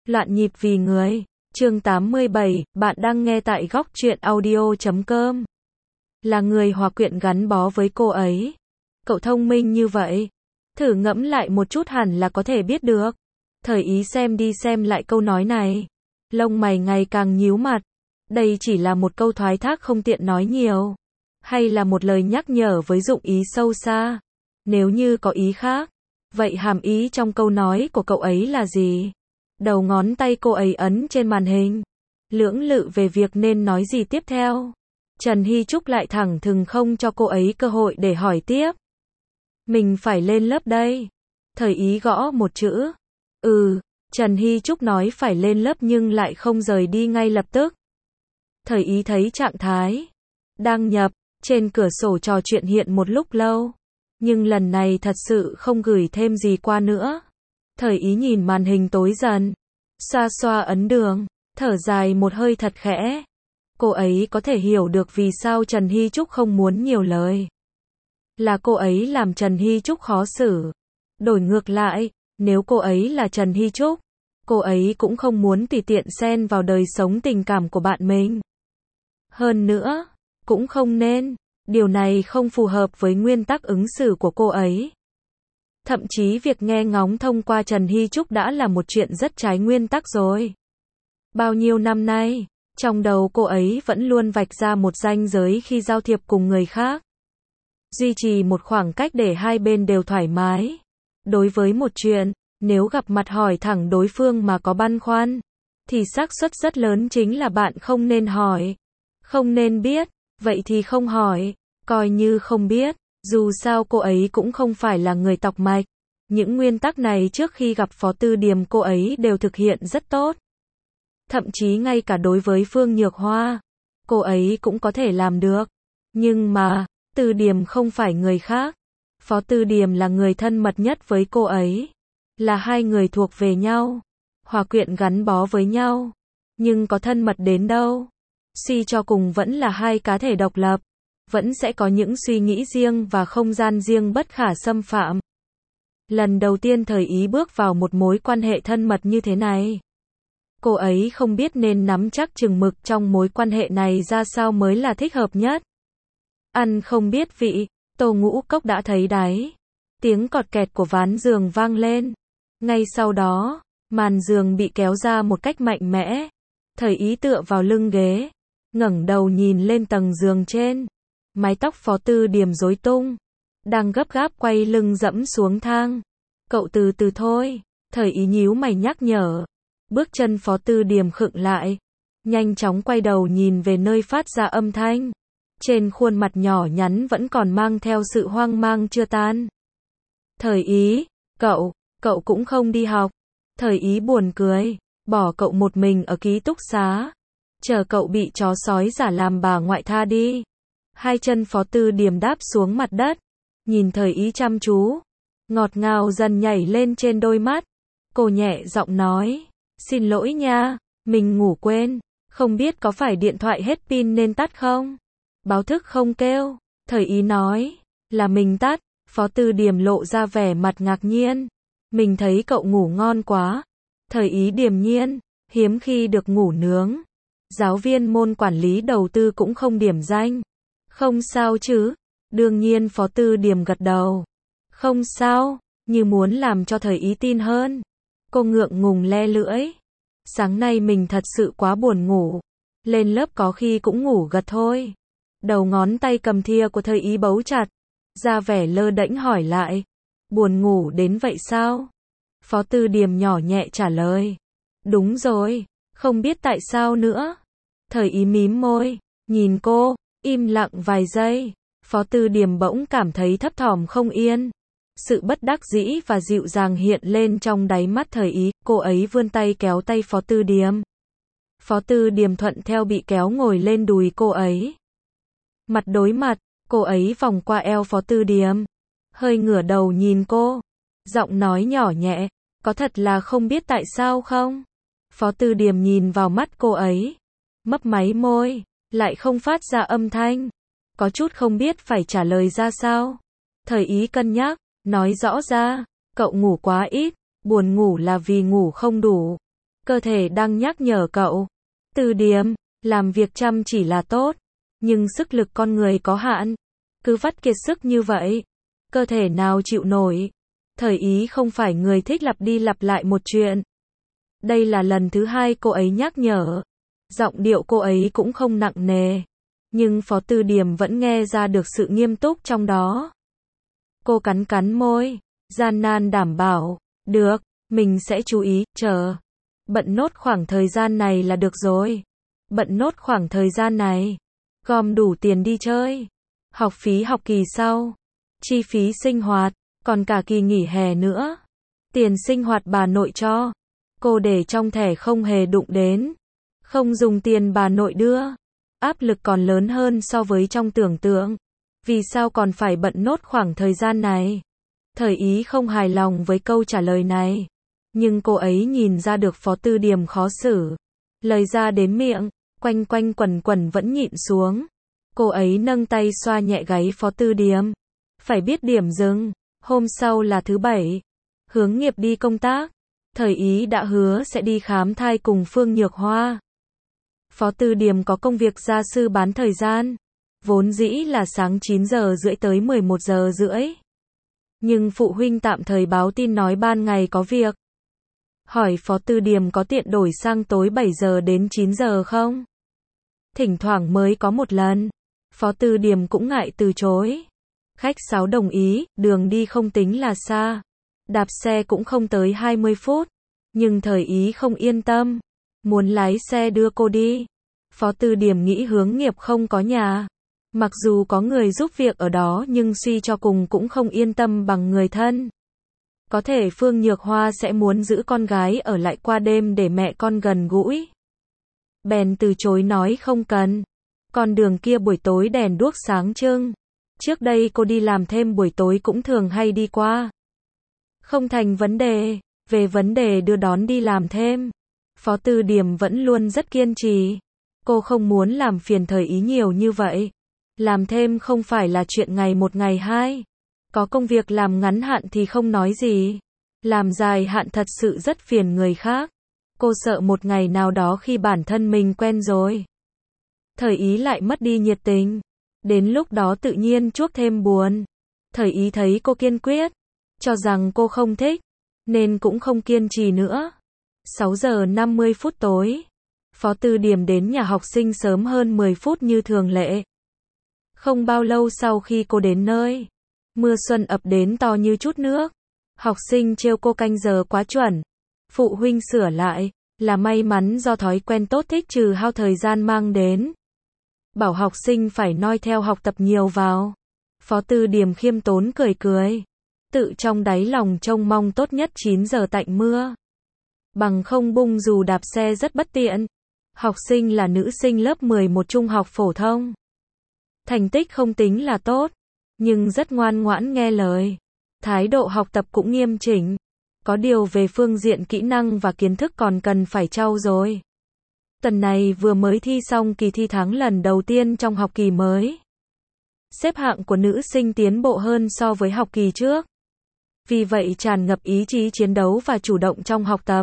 Loạn nhịp vì người. Chương 87, bạn đang nghe tại góc truyện audio.com. Là người hòa quyện gắn bó với cô ấy. Cậu thông minh như vậy. Thử ngẫm lại một chút hẳn là có thể biết được. Thời ý xem đi xem lại câu nói này. Lông mày ngày càng nhíu mặt. Đây chỉ là một câu thoái thác không tiện nói nhiều. Hay là một lời nhắc nhở với dụng ý sâu xa. Nếu như có ý khác. Vậy hàm ý trong câu nói của cậu ấy là gì? Đầu ngón tay cô ấy ấn trên màn hình. Lưỡng lự về việc nên nói gì tiếp theo. Trần Hy Trúc lại thẳng thừng không cho cô ấy cơ hội để hỏi tiếp. Mình phải lên lớp đây. Thời ý gõ một chữ. Trần Hy Trúc nói phải lên lớp nhưng lại không rời đi ngay lập tức. Thời ý thấy trạng thái đăng nhập trên cửa sổ trò chuyện hiện một lúc lâu. Nhưng lần này thật sự không gửi thêm gì qua nữa. Thời ý nhìn màn hình tối dần. Xoa xoa ấn đường. Thở dài một hơi thật khẽ. Cô ấy có thể hiểu được vì sao Trần Hy Trúc không muốn nhiều lời. Là cô ấy làm Trần Hy Trúc khó xử. Đổi ngược lại, nếu cô ấy là Trần Hy Trúc, cô ấy cũng không muốn tùy tiện xen vào đời sống tình cảm của bạn mình. Hơn nữa, cũng không nên. Điều này không phù hợp với nguyên tắc ứng xử của cô ấy. Thậm chí việc nghe ngóng thông qua Trần Hy Trúc đã là một chuyện rất trái nguyên tắc rồi. Bao nhiêu năm nay, trong đầu cô ấy vẫn luôn vạch ra một ranh giới khi giao thiệp cùng người khác. Duy trì một khoảng cách để hai bên đều thoải mái. Đối với một chuyện, nếu gặp mặt hỏi thẳng đối phương mà có băn khoăn, thì xác suất rất lớn chính là bạn không nên hỏi. Không nên biết, vậy thì không hỏi, coi như không biết. Dù sao cô ấy cũng không phải là người tọc mạch. Những nguyên tắc này trước khi gặp Phó Tư Điềm cô ấy đều thực hiện rất tốt. Thậm chí ngay cả đối với Phương Nhược Hoa, cô ấy cũng có thể làm được. Nhưng mà, Tư Điềm không phải người khác. Phó Tư Điềm là người thân mật nhất với cô ấy. Là hai người thuộc về nhau. Hòa quyện gắn bó với nhau. Nhưng có thân mật đến đâu. Suy cho cùng vẫn là hai cá thể độc lập. Vẫn sẽ có những suy nghĩ riêng và không gian riêng bất khả xâm phạm. Lần đầu tiên Thời ý bước vào một mối quan hệ thân mật như thế này. Cô ấy không biết nên nắm chắc chừng mực trong mối quan hệ này ra sao mới là thích hợp nhất. Ăn không biết vị, Tô Ngũ Cốc đã thấy đáy. Tiếng cọt kẹt của ván giường vang lên. Ngay sau đó, màn giường bị kéo ra một cách mạnh mẽ. Thời ý tựa vào lưng ghế, ngẩng đầu nhìn lên tầng giường trên. Mái tóc Phó Tư Điềm rối tung, đang gấp gáp quay lưng dẫm xuống thang. Cậu từ từ thôi, Thời ý nhíu mày nhắc nhở. Bước chân Phó Tư Điềm khựng lại, nhanh chóng quay đầu nhìn về nơi phát ra âm thanh. Trên khuôn mặt nhỏ nhắn vẫn còn mang theo sự hoang mang chưa tan. Thời ý, cậu cũng không đi học. Thời ý buồn cười, bỏ cậu một mình ở ký túc xá. Chờ cậu bị chó sói giả làm bà ngoại tha đi. Hai chân Phó Tư Điềm đáp xuống mặt đất, nhìn Thời ý chăm chú, ngọt ngào dần nhảy lên trên đôi mắt. Cô nhẹ giọng nói, xin lỗi nha, mình ngủ quên, không biết có phải điện thoại hết pin nên tắt không? Báo thức không kêu, Thời ý nói, là mình tắt. Phó Tư Điềm lộ ra vẻ mặt ngạc nhiên, mình thấy cậu ngủ ngon quá. Thời ý điềm nhiên, hiếm khi được ngủ nướng. Giáo viên môn quản lý đầu tư cũng không điểm danh. Không sao chứ? Đương nhiên Phó Tư Điềm gật đầu. Không sao, như muốn làm cho Thời ý tin hơn. Cô ngượng ngùng le lưỡi. Sáng nay mình thật sự quá buồn ngủ. Lên lớp có khi cũng ngủ gật thôi. Đầu ngón tay cầm thìa của Thời ý bấu chặt. Ra vẻ lơ đễnh hỏi lại. Buồn ngủ đến vậy sao? Phó Tư Điềm nhỏ nhẹ trả lời. Đúng rồi, không biết tại sao nữa. Thời ý mím môi, nhìn cô. Im lặng vài giây, Phó Tư Điềm bỗng cảm thấy thấp thỏm không yên. Sự bất đắc dĩ và dịu dàng hiện lên trong đáy mắt Thời ý, cô ấy vươn tay kéo tay Phó Tư Điềm. Phó Tư Điềm thuận theo bị kéo ngồi lên đùi cô ấy. Mặt đối mặt, cô ấy vòng qua eo Phó Tư Điềm, hơi ngửa đầu nhìn cô, giọng nói nhỏ nhẹ, có thật là không biết tại sao không? Phó Tư Điềm nhìn vào mắt cô ấy, mấp máy môi. Lại không phát ra âm thanh. Có chút không biết phải trả lời ra sao. Thời ý cân nhắc, nói rõ ra, cậu ngủ quá ít, buồn ngủ là vì ngủ không đủ. Cơ thể đang nhắc nhở cậu. Từ Điềm, làm việc chăm chỉ là tốt, nhưng sức lực con người có hạn. Cứ vắt kiệt sức như vậy, cơ thể nào chịu nổi. Thời Ý không phải người thích lặp đi lặp lại một chuyện. Đây là lần thứ 2 cô ấy nhắc nhở. Giọng điệu cô ấy cũng không nặng nề. Nhưng Phó Từ Điềm vẫn nghe ra được sự nghiêm túc trong đó. Cô cắn cắn môi, gian nan đảm bảo, được, mình sẽ chú ý, chờ. Bận nốt khoảng thời gian này là được rồi. Bận nốt khoảng thời gian này. Gom đủ tiền đi chơi. Học phí học kỳ sau. Chi phí sinh hoạt, còn cả kỳ nghỉ hè nữa. Tiền sinh hoạt bà nội cho. Cô để trong thẻ không hề đụng đến. Không dùng tiền bà nội đưa. Áp lực còn lớn hơn so với trong tưởng tượng. Vì sao còn phải bận nốt khoảng thời gian này? Thời Ý không hài lòng với câu trả lời này. Nhưng cô ấy nhìn ra được Phó Từ Điềm khó xử. Lời ra đến miệng, quanh quanh quẩn quẩn vẫn nhịn xuống. Cô ấy nâng tay xoa nhẹ gáy Phó Từ Điềm. Phải biết điểm dừng. Hôm sau là thứ 7. Hướng nghiệp đi công tác. Thời Ý đã hứa sẽ đi khám thai cùng Phương Nhược Hoa. Phó Từ Điềm có công việc gia sư bán thời gian. Vốn dĩ là sáng 9 giờ rưỡi tới 11 giờ rưỡi. Nhưng phụ huynh tạm thời báo tin nói ban ngày có việc. Hỏi Phó Từ Điềm có tiện đổi sang tối 7 giờ đến 9 giờ không? Thỉnh thoảng mới có một lần. Phó Từ Điềm cũng ngại từ chối. Khách sáo đồng ý, đường đi không tính là xa. Đạp xe cũng không tới 20 phút. Nhưng Thời Ý không yên tâm. Muốn lái xe đưa cô đi. Phó Từ Điềm nghĩ hướng nghiệp không có nhà. Mặc dù có người giúp việc ở đó nhưng suy cho cùng cũng không yên tâm bằng người thân. Có thể Phương Nhược Hoa sẽ muốn giữ con gái ở lại qua đêm để mẹ con gần gũi. Bèn từ chối nói không cần. Con đường kia buổi tối đèn đuốc sáng trưng. Trước đây cô đi làm thêm buổi tối cũng thường hay đi qua. Không thành vấn đề. Về vấn đề đưa đón đi làm thêm, Phó Từ Điềm vẫn luôn rất kiên trì. Cô không muốn làm phiền Thời Ý nhiều như vậy. Làm thêm không phải là chuyện ngày một ngày hai. Có công việc làm ngắn hạn thì không nói gì. Làm dài hạn thật sự rất phiền người khác. Cô sợ một ngày nào đó khi bản thân mình quen rồi, Thời Ý lại mất đi nhiệt tình. Đến lúc đó tự nhiên chuốc thêm buồn. Thời Ý thấy cô kiên quyết, cho rằng cô không thích, nên cũng không kiên trì nữa. 6 giờ 50 phút tối. Phó Từ Điềm đến nhà học sinh sớm hơn 10 phút như thường lệ. Không bao lâu sau khi cô đến nơi, mưa xuân ập đến to như chút nước. Học sinh trêu cô canh giờ quá chuẩn. Phụ huynh sửa lại, là may mắn do thói quen tốt thích trừ hao thời gian mang đến. Bảo học sinh phải noi theo học tập nhiều vào. Phó Từ Điềm khiêm tốn cười cười. Tự trong đáy lòng trông mong tốt nhất 9 giờ tạnh mưa. Bằng không bung dù đạp xe rất bất tiện. Học sinh là nữ sinh lớp 11 trung học phổ thông. Thành tích không tính là tốt, nhưng rất ngoan ngoãn nghe lời. Thái độ học tập cũng nghiêm chỉnh. Có điều về phương diện kỹ năng và kiến thức còn cần phải trau dồi. Tuần này vừa mới thi xong kỳ thi tháng lần đầu tiên trong học kỳ mới. Xếp hạng của nữ sinh tiến bộ hơn so với học kỳ trước. Vì vậy tràn ngập ý chí chiến đấu và chủ động trong học tập.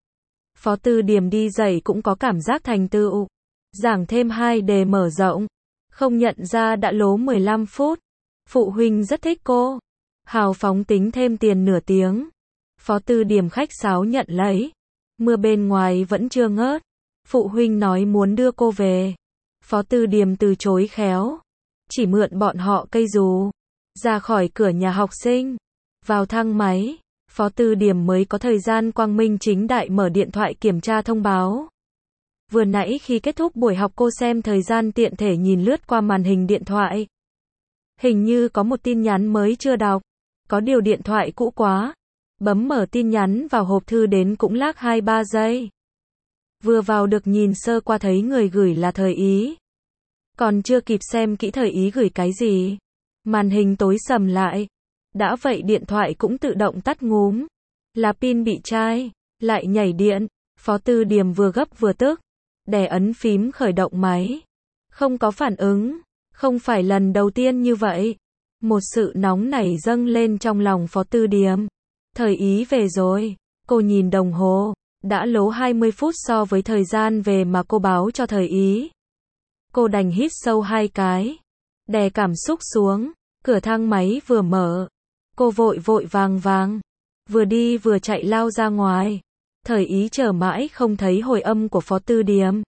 Phó Từ Điềm đi dạy cũng có cảm giác thành tựu. Giảng thêm 2 đề mở rộng. Không nhận ra đã lố 15 phút. Phụ huynh rất thích cô. Hào phóng tính thêm tiền nửa tiếng. Phó Từ Điềm khách sáo nhận lấy. Mưa bên ngoài vẫn chưa ngớt. Phụ huynh nói muốn đưa cô về. Phó Từ Điềm từ chối khéo. Chỉ mượn bọn họ cây dù. Ra khỏi cửa nhà học sinh. Vào thang máy. Phó Từ Điềm mới có thời gian quang minh chính đại mở điện thoại kiểm tra thông báo. Vừa nãy khi kết thúc buổi học cô xem thời gian tiện thể nhìn lướt qua màn hình điện thoại. Hình như có một tin nhắn mới chưa đọc. Có điều điện thoại cũ quá. Bấm mở tin nhắn vào hộp thư đến cũng lag 2-3 giây. Vừa vào được nhìn sơ qua thấy người gửi là Thời Ý. Còn chưa kịp xem kỹ Thời Ý gửi cái gì. Màn hình tối sầm lại. Đã vậy điện thoại cũng tự động tắt ngúm. Là pin bị chai. Lại nhảy điện. Phó Từ Điềm vừa gấp vừa tức. Đè ấn phím khởi động máy. Không có phản ứng. Không phải lần đầu tiên như vậy. Một sự nóng nảy dâng lên trong lòng Phó Từ Điềm. Thời Ý về rồi. Cô nhìn đồng hồ. đã lố 20 phút so với thời gian về mà cô báo cho thời ý. Cô đành hít sâu 2 cái, đè cảm xúc xuống, cửa thang máy vừa mở. Cô vội vội vàng vàng, vừa đi vừa chạy lao ra ngoài. Thời ý chờ mãi không thấy hồi âm của Phó Tư Điềm.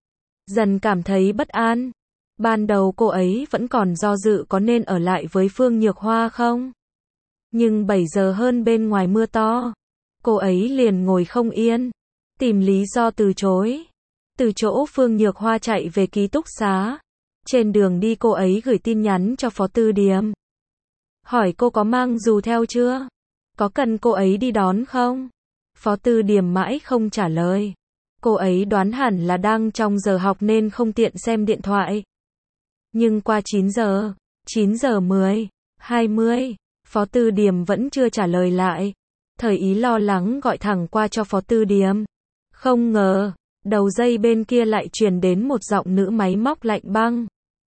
Dần cảm thấy bất an. Ban đầu cô ấy vẫn còn do dự có nên ở lại với Phương Nhược Hoa không? Nhưng 7 giờ hơn bên ngoài mưa to. Cô ấy liền ngồi không yên, tìm lý do từ chối. Từ chỗ Phương Nhược Hoa chạy về ký túc xá. Trên đường đi cô ấy gửi tin nhắn cho Phó Tư Điềm. Hỏi cô có mang dù theo chưa? Có cần cô ấy đi đón không? Phó Tư Điềm mãi không trả lời. Cô ấy đoán hẳn là đang trong giờ học nên không tiện xem điện thoại. Nhưng qua 9 giờ, 9 giờ 10, 20, Phó Tư Điềm vẫn chưa trả lời lại. Thời ý lo lắng gọi thẳng qua cho Phó Tư Điềm. Không ngờ, đầu dây bên kia lại truyền đến một giọng nữ máy móc lạnh băng.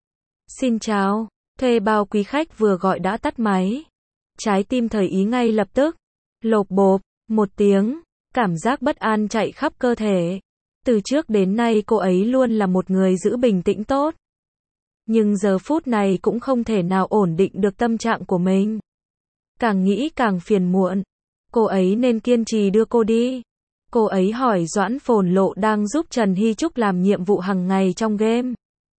Xin chào, thuê bao quý khách vừa gọi đã tắt máy. Trái tim thời ý ngay lập tức lộp bộp một tiếng, cảm giác bất an chạy khắp cơ thể. Từ trước đến nay cô ấy luôn là một người giữ bình tĩnh tốt. Nhưng giờ phút này cũng không thể nào ổn định được tâm trạng của mình. Càng nghĩ càng phiền muộn. Cô ấy nên kiên trì đưa cô đi. Cô ấy hỏi Doãn Phồn Lộ đang giúp Trần Hy Trúc làm nhiệm vụ hàng ngày trong game.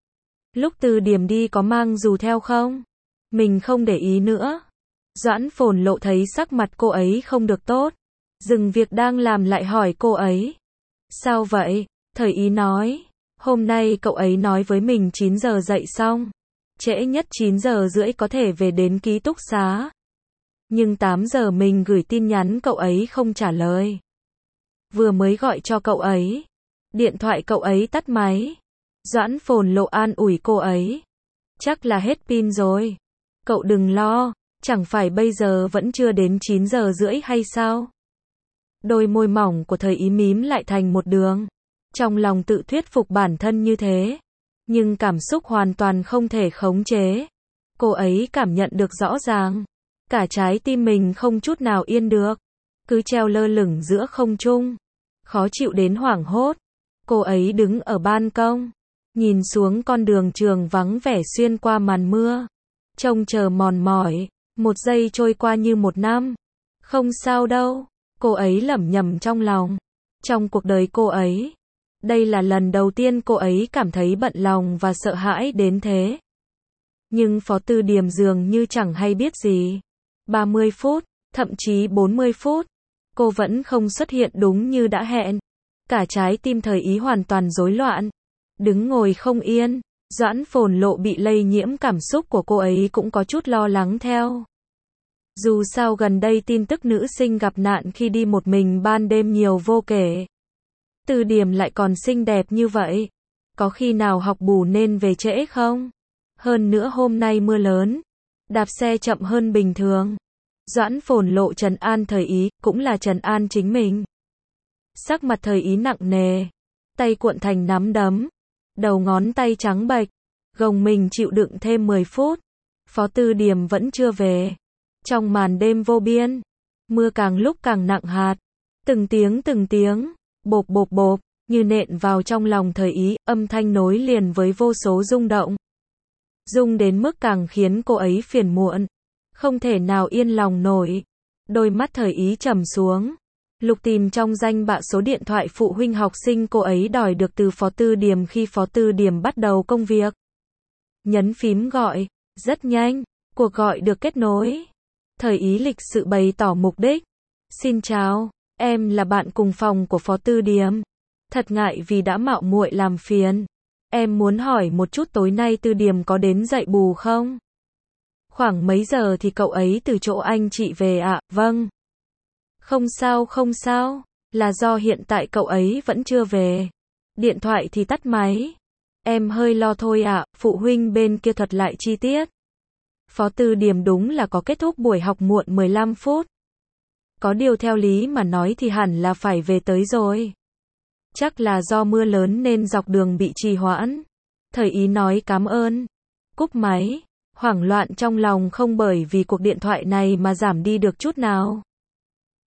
Lúc Từ Điềm đi có mang dù theo không? Mình không để ý nữa. Doãn Phồn Lộ thấy sắc mặt cô ấy không được tốt. Dừng việc đang làm lại hỏi cô ấy. Sao vậy? Thời ý nói. Hôm nay cậu ấy nói với mình 9 giờ dậy xong. Trễ nhất 9 giờ rưỡi có thể về đến ký túc xá. Nhưng 8 giờ mình gửi tin nhắn cậu ấy không trả lời. Vừa mới gọi cho cậu ấy. Điện thoại cậu ấy tắt máy. Doãn Phồn Lộ an ủi cô ấy. Chắc là hết pin rồi. Cậu đừng lo, chẳng phải bây giờ vẫn chưa đến 9 giờ rưỡi hay sao? Đôi môi mỏng của thời ý mím lại thành một đường. Trong lòng tự thuyết phục bản thân như thế. Nhưng cảm xúc hoàn toàn không thể khống chế. Cô ấy cảm nhận được rõ ràng. Cả trái tim mình không chút nào yên được. Cứ treo lơ lửng giữa không trung. Khó chịu đến hoảng hốt. Cô ấy đứng ở ban công. Nhìn xuống con đường trường vắng vẻ xuyên qua màn mưa. Trông chờ mòn mỏi. Một giây trôi qua như một năm. Không sao đâu. Cô ấy lẩm nhẩm trong lòng. Trong cuộc đời cô ấy. Đây là lần đầu tiên cô ấy cảm thấy bận lòng và sợ hãi đến thế. Nhưng Phó Tư Điềm dường như chẳng hay biết gì. 30 phút, thậm chí 40 phút. Cô vẫn không xuất hiện đúng như đã hẹn. Cả trái tim thời ý hoàn toàn rối loạn. Đứng ngồi không yên. Doãn Phồn Lộ bị lây nhiễm cảm xúc của cô ấy cũng có chút lo lắng theo. Dù sao gần đây tin tức nữ sinh gặp nạn khi đi một mình ban đêm nhiều vô kể. Từ Điềm lại còn xinh đẹp như vậy. Có khi nào học bù nên về trễ không? Hơn nữa hôm nay mưa lớn. Đạp xe chậm hơn bình thường. Doãn Phồn Lộ trấn an thời ý, cũng là trấn an chính mình. Sắc mặt thời ý nặng nề. Tay cuộn thành nắm đấm. Đầu ngón tay trắng bệch. Gồng mình chịu đựng thêm 10 phút. Phó Tư Điềm vẫn chưa về. Trong màn đêm vô biên. Mưa càng lúc càng nặng hạt. Từng tiếng. Bộp bộp bộp. Như nện vào trong lòng thời ý. Âm thanh nối liền với vô số rung động. Rung đến mức càng khiến cô ấy phiền muộn. Không thể nào yên lòng nổi. Đôi mắt thời ý trầm xuống. Lục tìm trong danh bạ số điện thoại phụ huynh học sinh cô ấy đòi được từ Phó Tư Điềm khi Phó Tư Điềm bắt đầu công việc. Nhấn phím gọi. Rất nhanh. Cuộc gọi được kết nối. Thời ý lịch sự bày tỏ mục đích. Xin chào, em là bạn cùng phòng của Phó Tư Điềm. Thật ngại vì đã mạo muội làm phiền. Em muốn hỏi một chút tối nay Tư Điềm có đến dạy bù không? Khoảng mấy giờ thì cậu ấy từ chỗ anh chị về ạ? Vâng. Không sao, là do hiện tại cậu ấy vẫn chưa về. Điện thoại thì tắt máy. Em hơi lo thôi ạ, phụ huynh bên kia thuật lại chi tiết. Phó Tư Điềm đúng là có kết thúc buổi học muộn 15 phút. Có điều theo lý mà nói thì hẳn là phải về tới rồi. Chắc là do mưa lớn nên dọc đường bị trì hoãn. Thời ý nói cảm ơn. Cúp máy. Hoảng loạn trong lòng không bởi vì cuộc điện thoại này mà giảm đi được chút nào.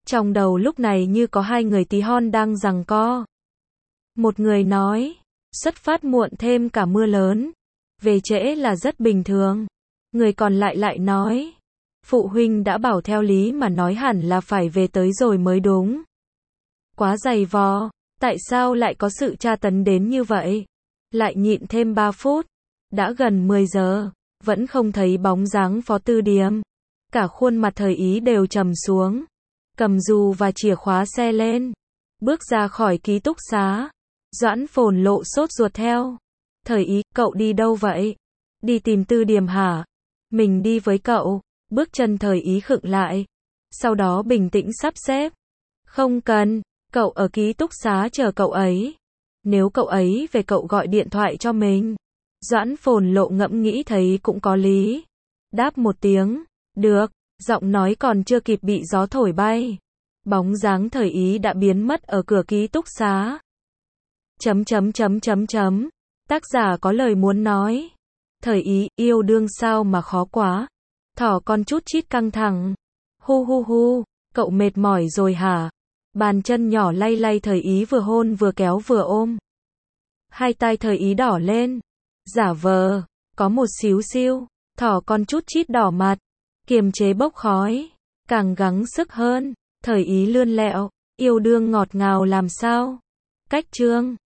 Trong đầu lúc này như có hai người tí hon đang giằng co. Một người nói, xuất phát muộn thêm cả mưa lớn, về trễ là rất bình thường. Người còn lại lại nói, phụ huynh đã bảo theo lý mà nói hẳn là phải về tới rồi mới đúng. Quá dày vò, tại sao lại có sự tra tấn đến như vậy? Lại nhịn thêm 3 phút, đã gần 10 giờ, vẫn không thấy bóng dáng Phó Tư Điềm. Cả khuôn mặt Thời Ý đều trầm xuống, cầm dù và chìa khóa xe lên, bước ra khỏi ký túc xá. Doãn Phồn Lộ sốt ruột theo. Thời Ý, cậu đi đâu vậy? Đi tìm Tư Điềm hả? Mình đi với cậu. Bước chân Thời Ý khựng lại, sau đó bình tĩnh sắp xếp. Không cần, cậu ở ký túc xá chờ cậu ấy. Nếu cậu ấy về cậu gọi điện thoại cho mình. Doãn Phồn Lộ ngẫm nghĩ thấy cũng có lý. Đáp một tiếng, được, giọng nói còn chưa kịp bị gió thổi bay. Bóng dáng Thời Ý đã biến mất ở cửa ký túc xá. Tác giả có lời muốn nói. Thời Ý, yêu đương sao mà khó quá. Thỏ con chút chít căng thẳng. Hu hu hu, cậu mệt mỏi rồi hả? Bàn chân nhỏ lay lay Thời Ý vừa hôn vừa kéo vừa ôm. Hai tai Thời Ý đỏ lên. Giả vờ, có một xíu xiu. Thỏ con chút chít đỏ mặt. Kiềm chế bốc khói. Càng gắng sức hơn. Thời Ý lươn lẹo. Yêu đương ngọt ngào làm sao? Cách chương